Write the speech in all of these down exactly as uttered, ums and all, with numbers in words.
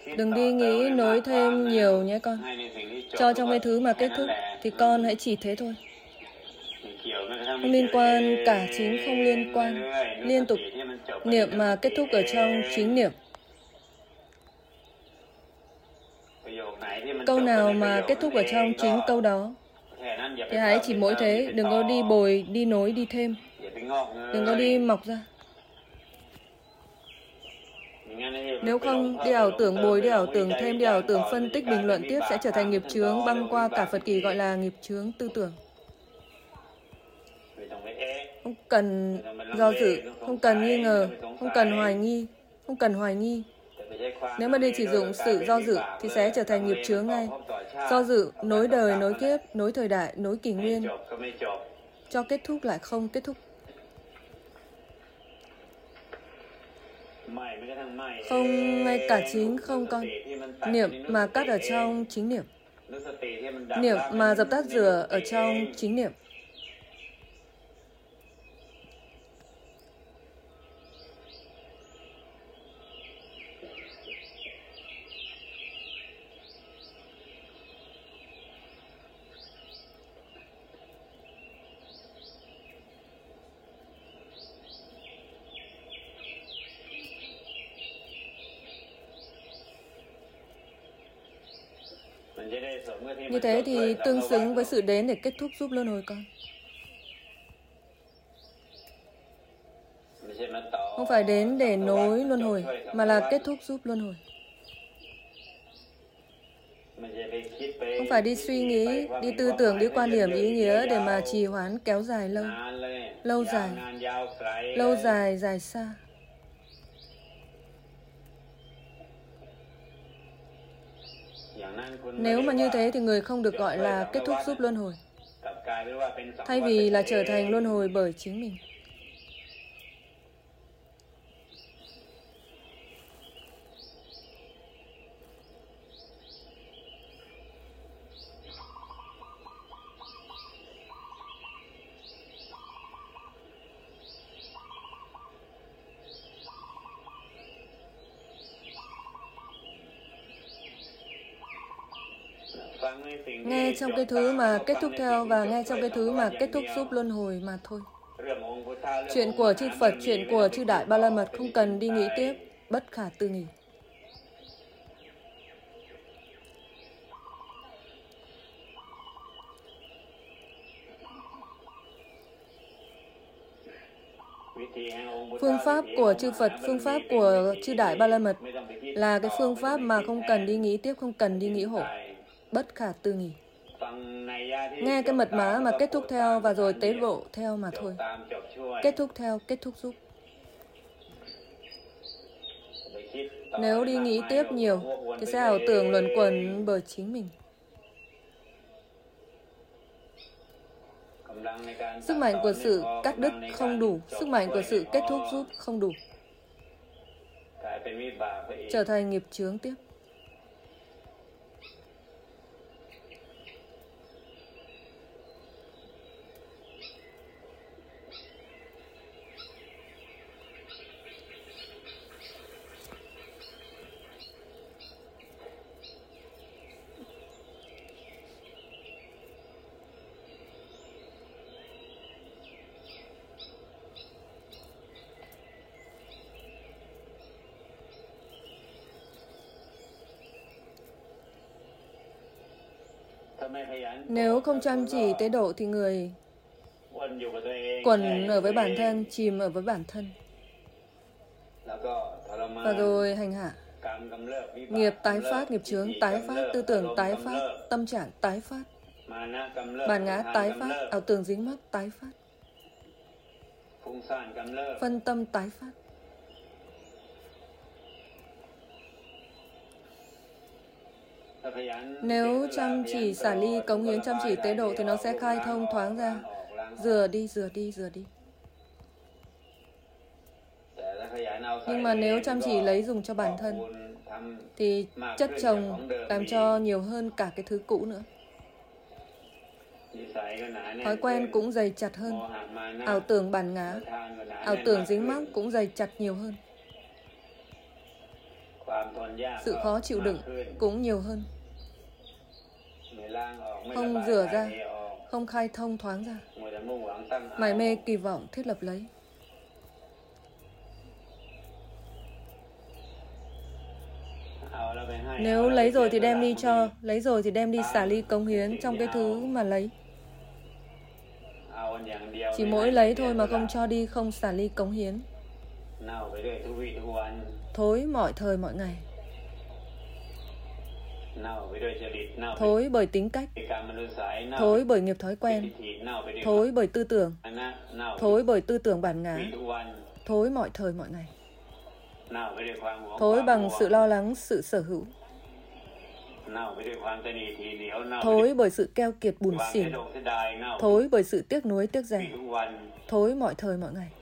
Đừng đi nghĩ nối thêm nhiều nhé con. Cho trong cái thứ mà kết thúc thì con hãy chỉ thế thôi. Không liên quan cả chính không liên quan. Liên tục niệm mà kết thúc ở trong chính niệm. Câu nào mà kết thúc ở trong chính câu đó thì hãy chỉ mỗi thế. Đừng có đi bồi, đi nối, đi thêm. Đừng có đi mọc ra. Nếu không, đi ảo tưởng bồi, đi ảo tưởng thêm, đi ảo tưởng phân tích, bình luận tiếp sẽ trở thành nghiệp chướng băng qua cả Phật kỳ gọi là nghiệp chướng tư tưởng. Không cần do dự, không cần nghi ngờ, không cần hoài nghi, không cần hoài nghi. Nếu mà đi chỉ dụng sự do dự thì sẽ trở thành nghiệp chướng ngay. Do dự, nối đời, nối kiếp, nối thời đại, nối kỷ nguyên. Cho kết thúc lại không kết thúc. Không ngay cả chính không con. Niệm mà cắt ở trong chính niệm. Niệm mà dập tắt rửa ở trong chính niệm. Như thế thì tương xứng với sự đến để kết thúc giúp luân hồi con. Không phải đến để nối luân hồi, mà là kết thúc giúp luân hồi. Không phải đi suy nghĩ, đi tư tưởng, đi quan điểm ý nghĩa để mà trì hoãn kéo dài lâu. Lâu dài, lâu dài, dài xa. Nếu mà như thế thì người không được gọi là kết thúc giúp luân hồi. Thay vì là trở thành luân hồi bởi chính mình. Nghe trong cái thứ mà kết thúc theo và nghe trong cái thứ mà kết thúc giúp luân hồi mà thôi. Chuyện của chư Phật, chuyện của chư Đại Ba La Mật không cần đi nghĩ tiếp, bất khả tư nghì. Phương pháp của chư Phật, phương pháp của chư Đại Ba La Mật là cái phương pháp mà không cần đi nghĩ tiếp, không cần đi nghĩ hộ, bất khả tư nghì. Nghe cái mật mã mà kết thúc theo và rồi tế độ theo mà thôi. Kết thúc theo, kết thúc giúp. Nếu đi nghĩ tiếp nhiều thì sẽ ảo tưởng luẩn quẩn bởi chính mình. Sức mạnh của sự cắt đứt không đủ, sức mạnh của sự kết thúc giúp không đủ. Trở thành nghiệp chướng tiếp. Nếu không chăm chỉ tế độ thì người quẩn ở với bản thân, chìm ở với bản thân. Và rồi hành hạ. Nghiệp tái phát, nghiệp chướng tái phát, tư tưởng tái phát, tâm trạng tái phát. Bản ngã tái phát, ảo tưởng dính mắc tái phát. Phân tâm tái phát. Nếu chăm chỉ xả ly, cống hiến chăm chỉ tế độ thì nó sẽ khai thông thoáng ra. Rửa đi, rửa đi, rửa đi. Nhưng mà nếu chăm chỉ lấy dùng cho bản thân thì chất chồng làm cho nhiều hơn cả cái thứ cũ nữa. Thói quen cũng dày chặt hơn. Ảo tưởng bản ngã, ảo tưởng dính mắc cũng dày chặt nhiều hơn. sự khó chịu đựng cũng nhiều hơn. Không rửa ra, không khai thông thoáng ra, mải mê kỳ vọng thiết lập lấy. Nếu lấy rồi thì đem đi cho, lấy rồi thì đem đi xả ly cống hiến trong cái thứ mà lấy. Chỉ mỗi lấy thôi mà không cho đi, không xả ly cống hiến. Thối mọi thời mọi ngày. Thối bởi tính cách, thối bởi nghiệp thói quen, thối bởi tư tưởng, thối bởi tư tưởng bản ngã, thối mọi thời mọi ngày. Thối bằng sự lo lắng, sự sở hữu. Thối bởi sự keo kiệt bủn xỉn. Thối bởi sự tiếc nuối tiếc rẻ. Thối mọi thời mọi ngày.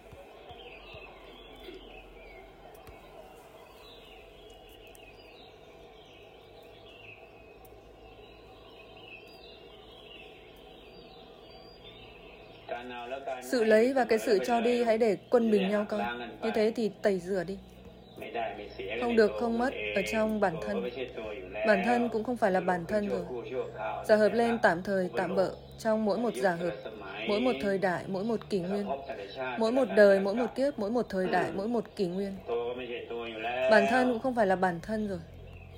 Sự lấy và cái sự cho đi hãy để quân bình nhau coi. Như thế thì tẩy rửa đi. Không được không mất ở trong bản thân. Bản thân cũng không phải là bản thân rồi. Giả hợp lên tạm thời tạm bợ trong mỗi một giả hợp, mỗi một thời đại, mỗi một kỷ nguyên, mỗi một đời, mỗi một kiếp, mỗi một thời đại, mỗi một kỷ nguyên. Bản thân cũng không phải là bản thân rồi.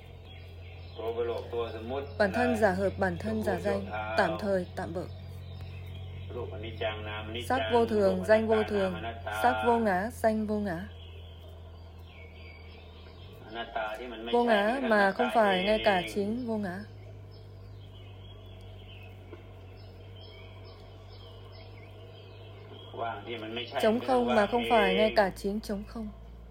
Bản thân giả hợp, bản thân giả danh, tạm thời tạm bợ. Sắc vô thường, danh vô thường, sắc vô ngã, danh vô ngã. Vô ngã mà không phải ngay cả chính vô ngã. Trống không mà không phải ngay cả chính trống không.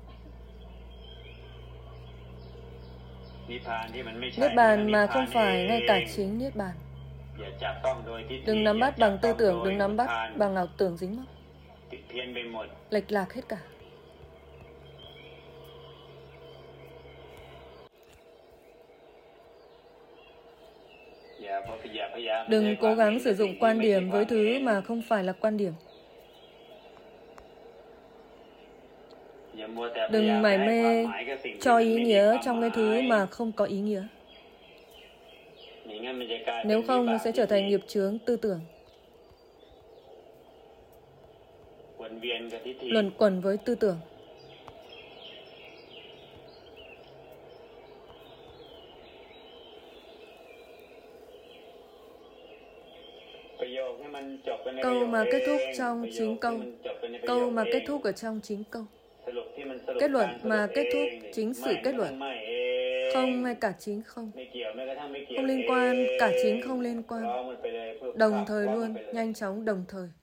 Niết bàn mà không phải ngay cả chính niết bàn. Đừng nắm bắt bằng tư tưởng, đừng nắm bắt bằng ảo tưởng dính mắc. Lệch lạc hết cả. Đừng cố gắng sử dụng quan điểm với thứ mà không phải là quan điểm. Đừng mải mê cho ý nghĩa trong cái thứ mà không có ý nghĩa. Nếu không, nó sẽ trở thành nghiệp chướng tư tưởng. Luẩn quẩn với tư tưởng. Câu mà kết thúc trong chính câu. Câu mà kết thúc ở trong chính câu. Kết luận mà kết thúc chính sự kết luận. Không ngay cả chính không. Không liên quan, cả chính không liên quan. Đồng thời luôn, nhanh chóng đồng thời.